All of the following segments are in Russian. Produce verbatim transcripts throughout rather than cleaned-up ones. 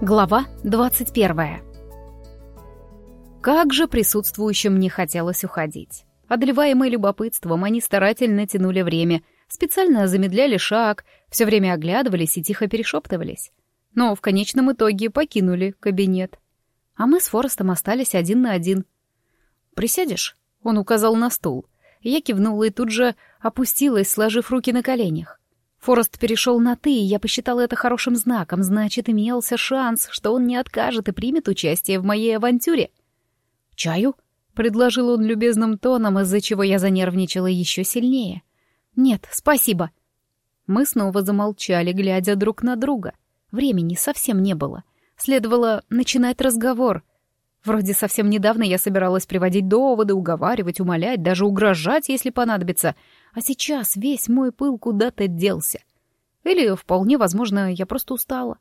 Глава двадцать первая. Как же присутствующим не хотелось уходить. Одолеваемые любопытством, они старательно тянули время, специально замедляли шаг, все время оглядывались и тихо перешептывались. Но в конечном итоге покинули кабинет. А мы с Форестом остались один на один. «Присядешь?» — он указал на стул. Я кивнула и тут же опустилась, сложив руки на коленях. Форест перешел на «ты», и я посчитала это хорошим знаком, значит, имелся шанс, что он не откажет и примет участие в моей авантюре. «Чаю?» — предложил он любезным тоном, из-за чего я занервничала еще сильнее. «Нет, спасибо». Мы снова замолчали, глядя друг на друга. Времени совсем не было. Следовало начинать разговор. Вроде совсем недавно я собиралась приводить доводы, уговаривать, умолять, даже угрожать, если понадобится. А сейчас весь мой пыл куда-то делся. Или, вполне возможно, я просто устала.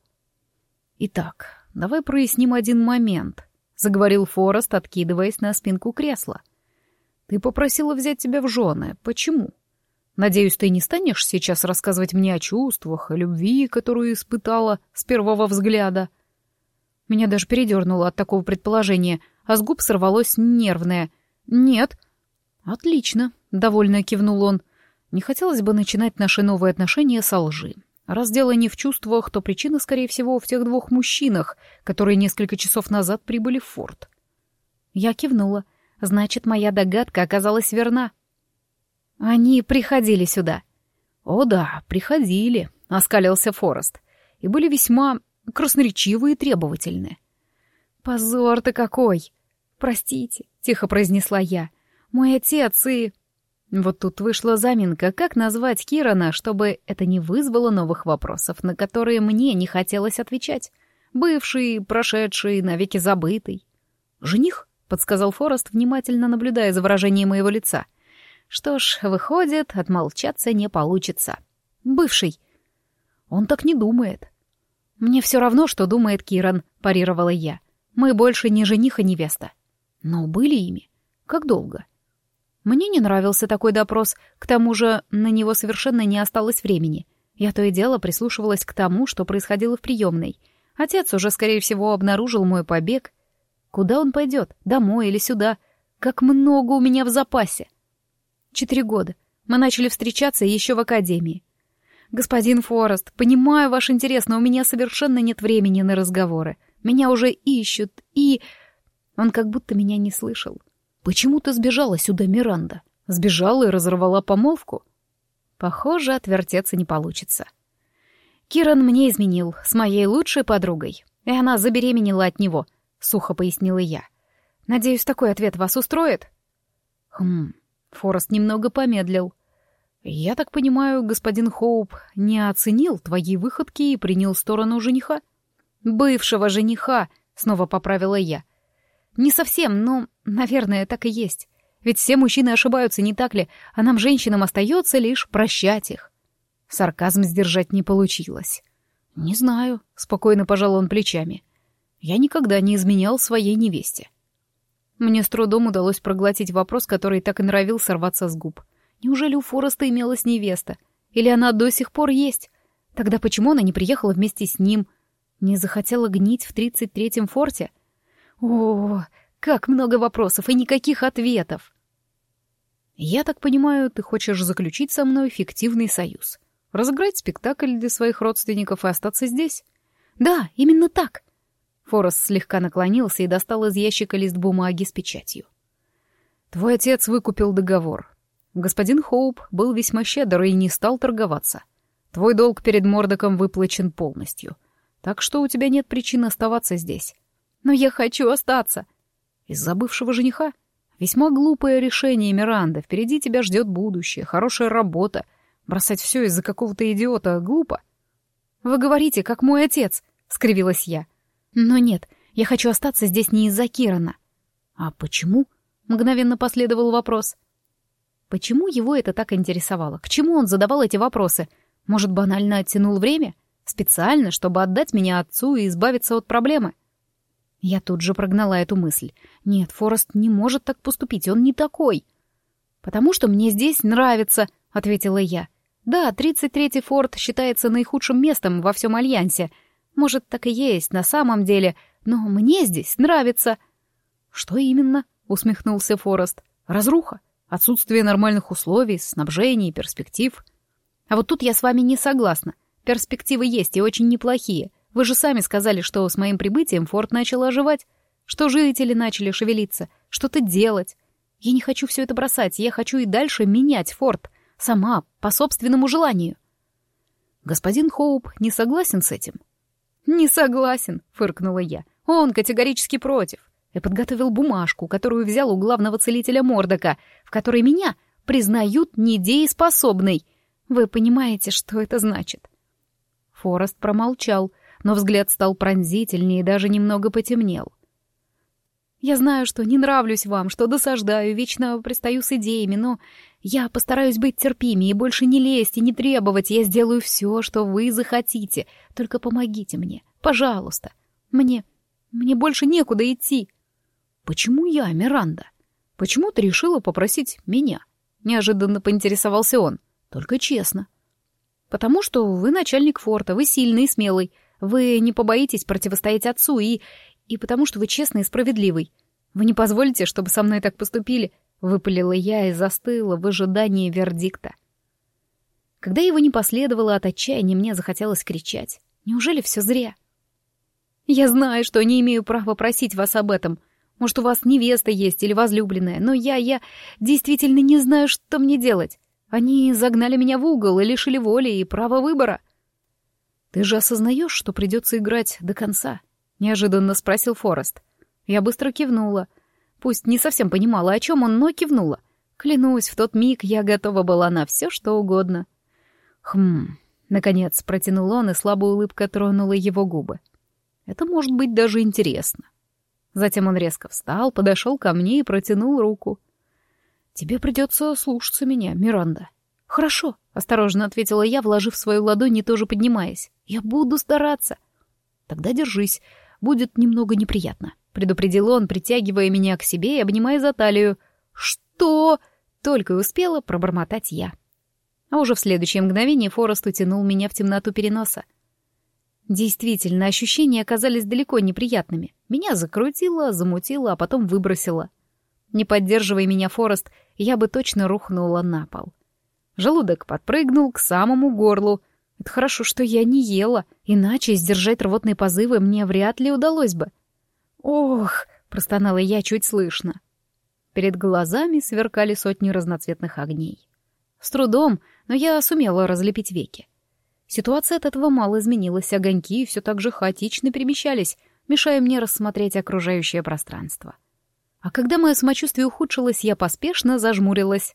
«Итак, давай проясним один момент», — заговорил Форест, откидываясь на спинку кресла. «Ты попросила взять тебя в жены. Почему? Надеюсь, ты не станешь сейчас рассказывать мне о чувствах, о любви, которую испытала с первого взгляда?» Меня даже передернуло от такого предположения, а с губ сорвалось нервное «нет». «Отлично», — довольно кивнул он. «Не хотелось бы начинать наши новые отношения со лжи. Раз дело не в чувствах, то причина, скорее всего, в тех двух мужчинах, которые несколько часов назад прибыли в форт». Я кивнула. Значит, моя догадка оказалась верна. «Они приходили сюда». «О да, приходили», — оскалился Форест. «И были весьма красноречивые и требовательные». «Позор-то какой!» «Простите», — тихо произнесла я. «Мой отец и...» Вот тут вышла заминка, как назвать Кирана, чтобы это не вызвало новых вопросов, на которые мне не хотелось отвечать. Бывший, прошедший, навеки забытый. «Жених?» — подсказал Форест, внимательно наблюдая за выражением моего лица. Что ж, выходит, отмолчаться не получится. «Бывший». «Он так не думает». «Мне все равно, что думает Киран», — парировала я. «Мы больше не жених и невеста». «Но были ими. Как долго?» Мне не нравился такой допрос, к тому же на него совершенно не осталось времени. Я то и дело прислушивалась к тому, что происходило в приемной. Отец уже, скорее всего, обнаружил мой побег. Куда он пойдет? Домой или сюда? Как много у меня в запасе! Четыре года. Мы начали встречаться еще в академии. «Господин Форест, понимаю ваш интерес, но у меня совершенно нет времени на разговоры. Меня уже ищут, и...» Он как будто меня не слышал. «Почему ты сбежала сюда, Миранда? Сбежала и разорвала помолвку?» Похоже, отвертеться не получится. «Киран мне изменил с моей лучшей подругой, и она забеременела от него», — сухо пояснила я. «Надеюсь, такой ответ вас устроит?» «Хм...» — Форест немного помедлил. «Я так понимаю, господин Хоуп не оценил твои выходки и принял сторону жениха?» «Бывшего жениха», — снова поправила я. «Не совсем, но, наверное, так и есть. Ведь все мужчины ошибаются, не так ли? А нам, женщинам, остается лишь прощать их». Сарказм сдержать не получилось. «Не знаю», — спокойно пожал он плечами. «Я никогда не изменял своей невесте». Мне с трудом удалось проглотить вопрос, который так и норовил сорваться с губ. Неужели у Фореста имелась невеста? Или она до сих пор есть? Тогда почему она не приехала вместе с ним? Не захотела гнить в тридцать третьем форте? О, как много вопросов и никаких ответов. «Я так понимаю, ты хочешь заключить со мной фиктивный союз? Разыграть спектакль для своих родственников и остаться здесь?» «Да, именно так». Форест слегка наклонился и достал из ящика лист бумаги с печатью. «Твой отец выкупил договор. Господин Хоуп был весьма щедр и не стал торговаться. Твой долг перед Мордоком выплачен полностью. Так что у тебя нет причин оставаться здесь». «Но я хочу остаться». «Из-за бывшего жениха? Весьма глупое решение, Миранда. Впереди тебя ждет будущее, хорошая работа. Бросать все из-за какого-то идиота глупо». «Вы говорите, как мой отец», — скривилась я. «Но нет, я хочу остаться здесь не из-за Кирана». «А почему?» — мгновенно последовал вопрос. Почему его это так интересовало? К чему он задавал эти вопросы? Может, банально оттянул время? Специально, чтобы отдать меня отцу и избавиться от проблемы? Я тут же прогнала эту мысль. Нет, Форест не может так поступить, он не такой. «Потому что мне здесь нравится», — ответила я. «Да, тридцать третий форт считается наихудшим местом во всем Альянсе, Может, так и есть на самом деле, но мне здесь нравится». «Что именно?» — усмехнулся Форест. «Разруха, отсутствие нормальных условий, снабжения и перспектив». «А вот тут я с вами не согласна. Перспективы есть и очень неплохие. Вы же сами сказали, что с моим прибытием форт начал оживать, что жители начали шевелиться, что-то делать. Я не хочу все это бросать, я хочу и дальше менять форт. Сама, по собственному желанию». «Господин Хоуп не согласен с этим?» «Не согласен», — фыркнула я. «Он категорически против. И подготовил бумажку, которую взял у главного целителя Мордока, в которой меня признают недееспособной. Вы понимаете, что это значит?» Форест промолчал, но взгляд стал пронзительнее и даже немного потемнел. «Я знаю, что не нравлюсь вам, что досаждаю, вечно пристаю с идеями, но я постараюсь быть терпимее и больше не лезть и не требовать. Я сделаю все, что вы захотите. Только помогите мне, пожалуйста. Мне... мне больше некуда идти». «Почему я, Миранда? Почему ты решила попросить меня?» Неожиданно поинтересовался он. «Только честно». «Потому что вы начальник форта, вы сильный и смелый. Вы не побоитесь противостоять отцу и... и потому что вы честный и справедливый. Вы не позволите, чтобы со мной так поступили?» — выпалила я и застыла в ожидании вердикта. Когда его не последовало, от отчаяния мне захотелось кричать. Неужели все зря? «Я знаю, что не имею права просить вас об этом. Может, у вас невеста есть или возлюбленная, но я... я действительно не знаю, что мне делать. Они загнали меня в угол и лишили воли и права выбора». «Ты же осознаешь, что придется играть до конца?» — неожиданно спросил Форест. Я быстро кивнула. Пусть не совсем понимала, о чем он, но кивнула. Клянусь, в тот миг я готова была на все, что угодно. «Хм...» — наконец протянул он, и слабая улыбка тронула его губы. «Это может быть даже интересно». Затем он резко встал, подошел ко мне и протянул руку. «Тебе придется слушаться меня, Миранда». «Хорошо», — осторожно ответила я, вложив свою ладонь и тоже поднимаясь. «Я буду стараться». «Тогда держись, будет немного неприятно», — предупредил он, притягивая меня к себе и обнимая за талию. «Что?» — только и успела пробормотать я. А уже в следующее мгновение Форест утянул меня в темноту переноса. Действительно, ощущения оказались далеко неприятными. Меня закрутило, замутило, а потом выбросило. Не поддерживая меня, Форест, я бы точно рухнула на пол. Желудок подпрыгнул к самому горлу. Это хорошо, что я не ела, иначе сдержать рвотные позывы мне вряд ли удалось бы. «Ох!» — простонала я чуть слышно. Перед глазами сверкали сотни разноцветных огней. С трудом, но я сумела разлепить веки. Ситуация от этого мало изменилась, огоньки все так же хаотично перемещались, мешая мне рассмотреть окружающее пространство. А когда мое самочувствие ухудшилось, я поспешно зажмурилась.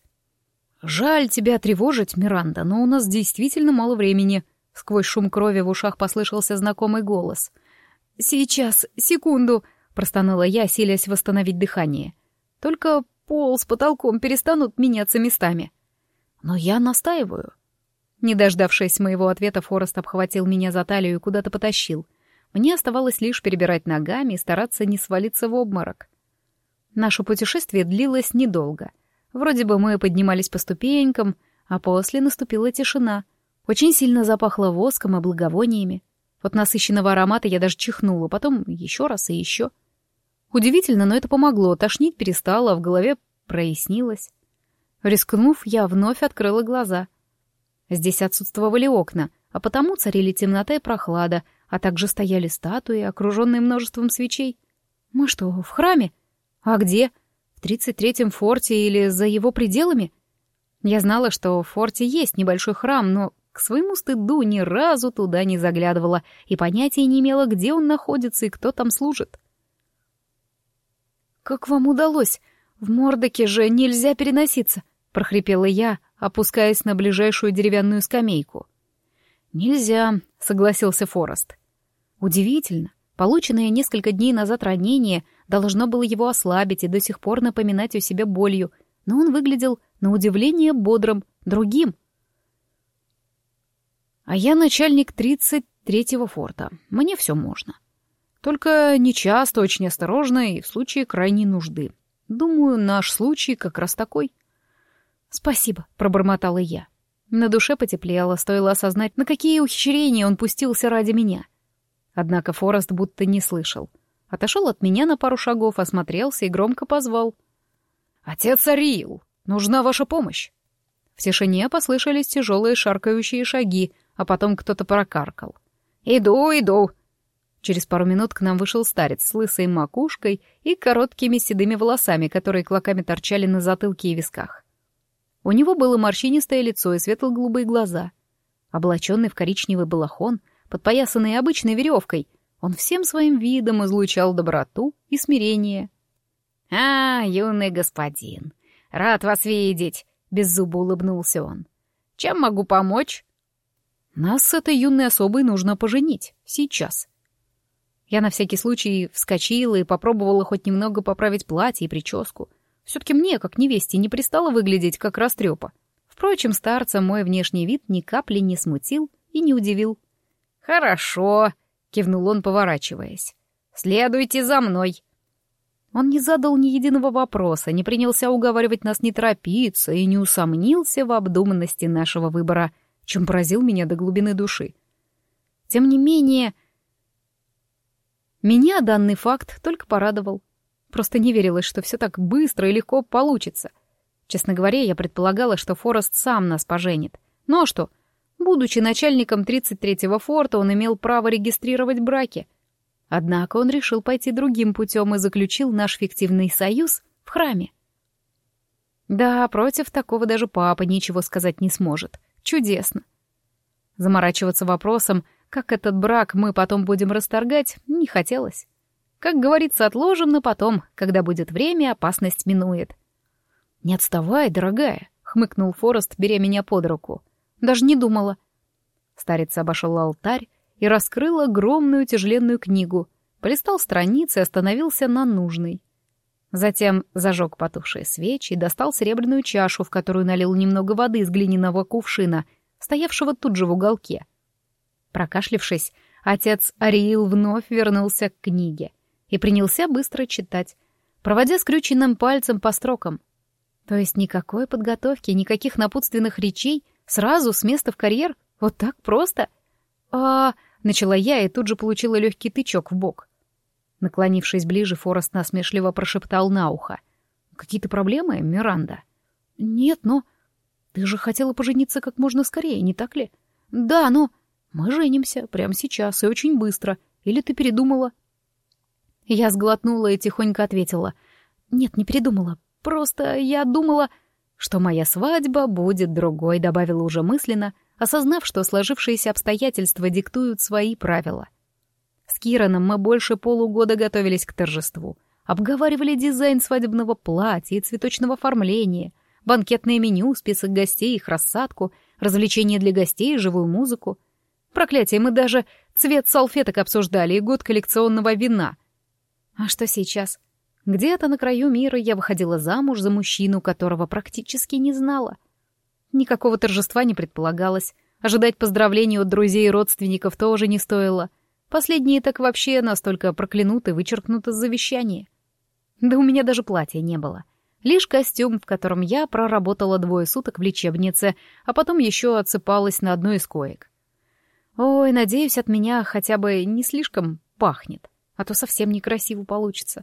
«Жаль тебя тревожить, Миранда, но у нас действительно мало времени», — сквозь шум крови в ушах послышался знакомый голос. «Сейчас, секунду», — простонала я, силясь восстановить дыхание. «Только пол с потолком перестанут меняться местами». «Но я настаиваю». Не дождавшись моего ответа, Форест обхватил меня за талию и куда-то потащил. Мне оставалось лишь перебирать ногами и стараться не свалиться в обморок. Наше путешествие длилось недолго. Вроде бы мы поднимались по ступенькам, а после наступила тишина. Очень сильно запахло воском и благовониями. От насыщенного аромата я даже чихнула, потом еще раз и еще. Удивительно, но это помогло. Тошнить перестало, а в голове прояснилось. Рискнув, я вновь открыла глаза. Здесь отсутствовали окна, а потому царили темнота и прохлада, а также стояли статуи, окруженные множеством свечей. Мы что, в храме? А где? В тридцать третьем форте или за его пределами? Я знала, что в форте есть небольшой храм, но к своему стыду ни разу туда не заглядывала и понятия не имела, где он находится и кто там служит. «Как вам удалось? В Мордоке же нельзя переноситься!» — прохрипела я, опускаясь на ближайшую деревянную скамейку. «Нельзя», — согласился Форест. Удивительно, полученное несколько дней назад ранение должно было его ослабить и до сих пор напоминать о себе болью, но он выглядел, на удивление, бодрым, другим. «А я начальник тридцать третьего форта. Мне все можно. Только нечасто, очень осторожно и в случае крайней нужды. Думаю, наш случай как раз такой». «Спасибо», — пробормотала я. На душе потеплело, стоило осознать, на какие ухищрения он пустился ради меня. Однако Форест будто не слышал. Отошел от меня на пару шагов, осмотрелся и громко позвал. «Отец Ариил, нужна ваша помощь!» В тишине послышались тяжелые шаркающие шаги, а потом кто-то прокаркал. «Иду, иду!» Через пару минут к нам вышел старец с лысой макушкой и короткими седыми волосами, которые клоками торчали на затылке и висках. У него было морщинистое лицо и светло-голубые глаза. Облаченный в коричневый балахон, подпоясанный обычной веревкой, он всем своим видом излучал доброту и смирение. «А, юный господин, рад вас видеть!» — беззубо улыбнулся он. «Чем могу помочь?» «Нас с этой юной особой нужно поженить. Сейчас». Я на всякий случай вскочила и попробовала хоть немного поправить платье и прическу. Все-таки мне, как невесте, не пристало выглядеть, как растрепа. Впрочем, старца мой внешний вид ни капли не смутил и не удивил. «Хорошо», — кивнул он, поворачиваясь. «Следуйте за мной». Он не задал ни единого вопроса, не принялся уговаривать нас не торопиться и не усомнился в обдуманности нашего выбора, чем поразил меня до глубины души. Тем не менее, меня данный факт только порадовал. Просто не верилось, что все так быстро и легко получится. Честно говоря, я предполагала, что Форест сам нас поженит. Ну а что? Будучи начальником тридцать третьего форта, он имел право регистрировать браки. Однако он решил пойти другим путем и заключил наш фиктивный союз в храме. Да, против такого даже папа ничего сказать не сможет. Чудесно. Заморачиваться вопросом, как этот брак мы потом будем расторгать, не хотелось. Как говорится, отложим на потом, когда будет время, опасность минует. «Не отставай, дорогая», — хмыкнул Форест, беря меня под руку. «Даже не думала». Старец обошел алтарь и раскрыл огромную тяжеленную книгу, полистал страницы и остановился на нужной. Затем зажег потухшие свечи и достал серебряную чашу, в которую налил немного воды из глиняного кувшина, стоявшего тут же в уголке. Прокашлявшись, отец Ариил вновь вернулся к книге и принялся быстро читать, проводя скрюченным пальцем по строкам. То есть никакой подготовки, никаких напутственных речей, сразу с места в карьер, вот так просто. А, начала я и тут же получила легкий тычок в бок. Наклонившись ближе, Форест насмешливо прошептал на ухо. «Какие-то проблемы, Миранда?» «Нет, но... Ты же хотела пожениться как можно скорее, не так ли?» «Да, но... Мы женимся прямо сейчас и очень быстро. Или ты передумала?» Я сглотнула и тихонько ответила. «Нет, не передумала. Просто я думала, что моя свадьба будет другой», добавила уже мысленно, осознав, что сложившиеся обстоятельства диктуют свои правила. С Кираном мы больше полугода готовились к торжеству, обговаривали дизайн свадебного платья и цветочного оформления, банкетное меню, список гостей, их рассадку, развлечения для гостей и живую музыку. Проклятие, мы даже цвет салфеток обсуждали и год коллекционного вина. А что сейчас? Где-то на краю мира я выходила замуж за мужчину, которого практически не знала. Никакого торжества не предполагалось. Ожидать поздравлений от друзей и родственников тоже не стоило. Последние так вообще настолько проклянуты и вычеркнуты с завещания. Да у меня даже платья не было. Лишь костюм, в котором я проработала двое суток в лечебнице, а потом еще отсыпалась на одной из коек. Ой, надеюсь, от меня хотя бы не слишком пахнет, а то совсем некрасиво получится.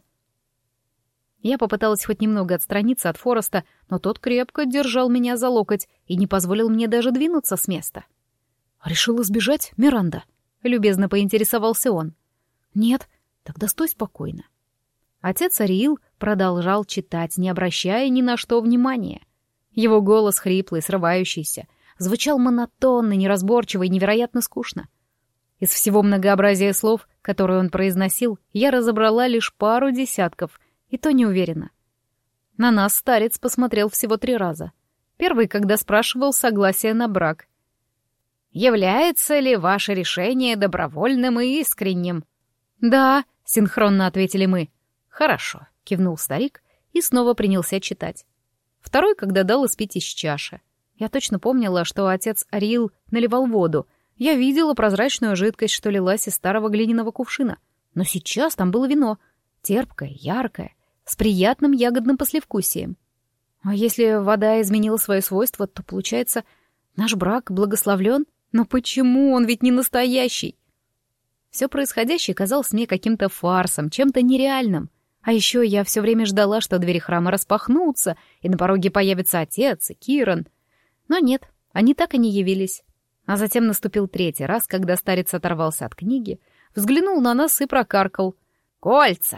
Я попыталась хоть немного отстраниться от Фореста, но тот крепко держал меня за локоть и не позволил мне даже двинуться с места. «Решила сбежать, Миранда?» — любезно поинтересовался он. «Нет, тогда стой спокойно». Отец Ариил продолжал читать, не обращая ни на что внимания. Его голос хриплый, срывающийся, звучал монотонно, неразборчиво и невероятно скучно. Из всего многообразия слов, которые он произносил, я разобрала лишь пару десятков, и то не уверена. На нас старец посмотрел всего три раза. Первый, когда спрашивал согласие на брак. «Является ли ваше решение добровольным и искренним?» «Да», — синхронно ответили мы. «Хорошо», — кивнул старик и снова принялся читать. Второй, когда дал испить из чаши. Я точно помнила, что отец Ариил наливал воду. Я видела прозрачную жидкость, что лилась из старого глиняного кувшина. Но сейчас там было вино. Терпкое, яркое, с приятным ягодным послевкусием. А если вода изменила свои свойства, то, получается, наш брак благословлен? Но почему? Он ведь не настоящий. Все происходящее казалось мне каким-то фарсом, чем-то нереальным. А еще я все время ждала, что двери храма распахнутся, и на пороге появится отец и Киран. Но нет, они так и не явились. А затем наступил третий раз, когда старец оторвался от книги, взглянул на нас и прокаркал: «Кольца!»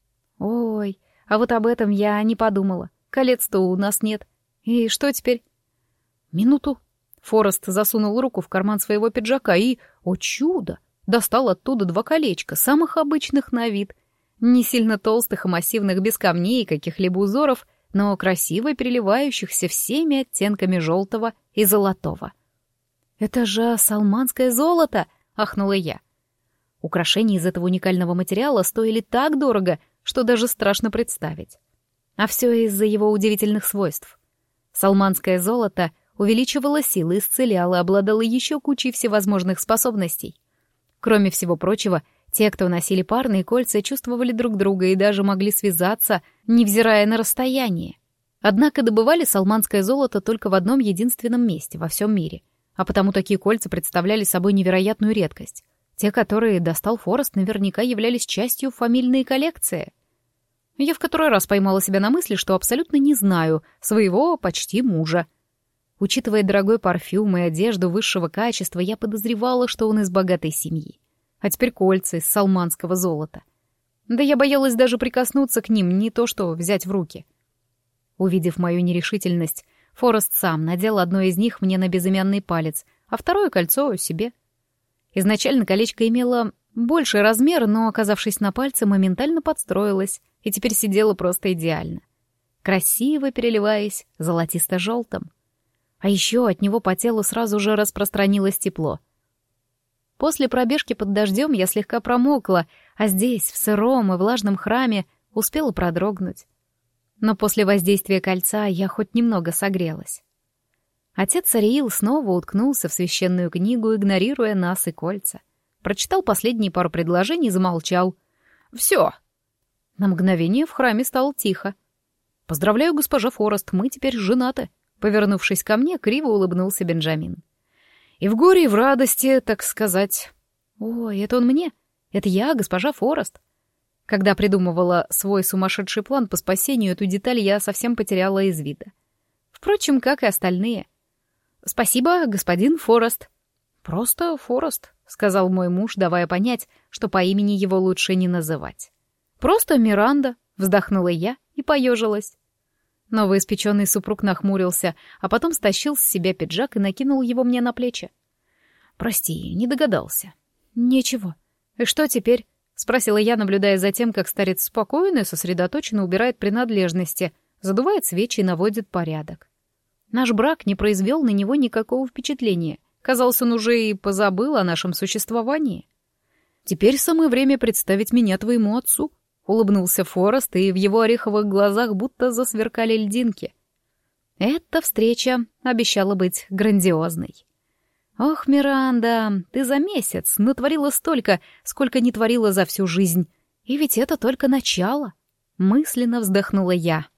Ой, а вот об этом я не подумала. Колец-то у нас нет. И что теперь? Минуту. Форест засунул руку в карман своего пиджака и, о чудо, достал оттуда два колечка, самых обычных на вид. Не сильно толстых и массивных, без камней и каких-либо узоров, но красиво переливающихся всеми оттенками желтого и золотого. «Это же салманское золото!» — ахнула я. Украшения из этого уникального материала стоили так дорого, что даже страшно представить. А все из-за его удивительных свойств. Салманское золото увеличивало силы, исцеляло, обладало еще кучей всевозможных способностей. Кроме всего прочего, те, кто носили парные кольца, чувствовали друг друга и даже могли связаться, невзирая на расстояние. Однако добывали салманское золото только в одном единственном месте во всем мире, а потому такие кольца представляли собой невероятную редкость. Те, которые достал Форест, наверняка являлись частью фамильной коллекции. Я в который раз поймала себя на мысли, что абсолютно не знаю своего почти мужа. Учитывая дорогой парфюм и одежду высшего качества, я подозревала, что он из богатой семьи. А теперь кольца из салманского золота. Да я боялась даже прикоснуться к ним, не то что взять в руки. Увидев мою нерешительность, Форест сам надел одно из них мне на безымянный палец, а второе кольцо — себе. Изначально колечко имело больший размер, но, оказавшись на пальце, моментально подстроилось и теперь сидело просто идеально, красиво переливаясь золотисто-желтым. А еще от него по телу сразу же распространилось тепло. После пробежки под дождем я слегка промокла, а здесь, в сыром и влажном храме, успела продрогнуть. Но после воздействия кольца я хоть немного согрелась. Отец Ариил снова уткнулся в священную книгу, игнорируя нас и кольца. Прочитал последние пару предложений и замолчал. «Все!» На мгновение в храме стало тихо. «Поздравляю, госпожа Форест, мы теперь женаты!» Повернувшись ко мне, криво улыбнулся Бенджамин. «И в горе, и в радости, так сказать». «Ой, это он мне? Это я, госпожа Форест?» Когда придумывала свой сумасшедший план по спасению, эту деталь я совсем потеряла из вида. Впрочем, как и остальные. «Спасибо, господин Форест». «Просто Форест», — сказал мой муж, давая понять, что по имени его лучше не называть. «Просто Миранда», — вздохнула я и поежилась. Новоиспеченный супруг нахмурился, а потом стащил с себя пиджак и накинул его мне на плечи. «Прости, не догадался». «Ничего. И что теперь?» — спросила я, наблюдая за тем, как старец спокойно и сосредоточенно убирает принадлежности, задувает свечи и наводит порядок. Наш брак не произвел на него никакого впечатления. Казалось, он уже и позабыл о нашем существовании. «Теперь самое время представить меня твоему отцу», — улыбнулся Форест, и в его ореховых глазах будто засверкали льдинки. Эта встреча обещала быть грандиозной. «Ох, Миранда, ты за месяц натворила столько, сколько не творила за всю жизнь. И ведь это только начало», — мысленно вздохнула я.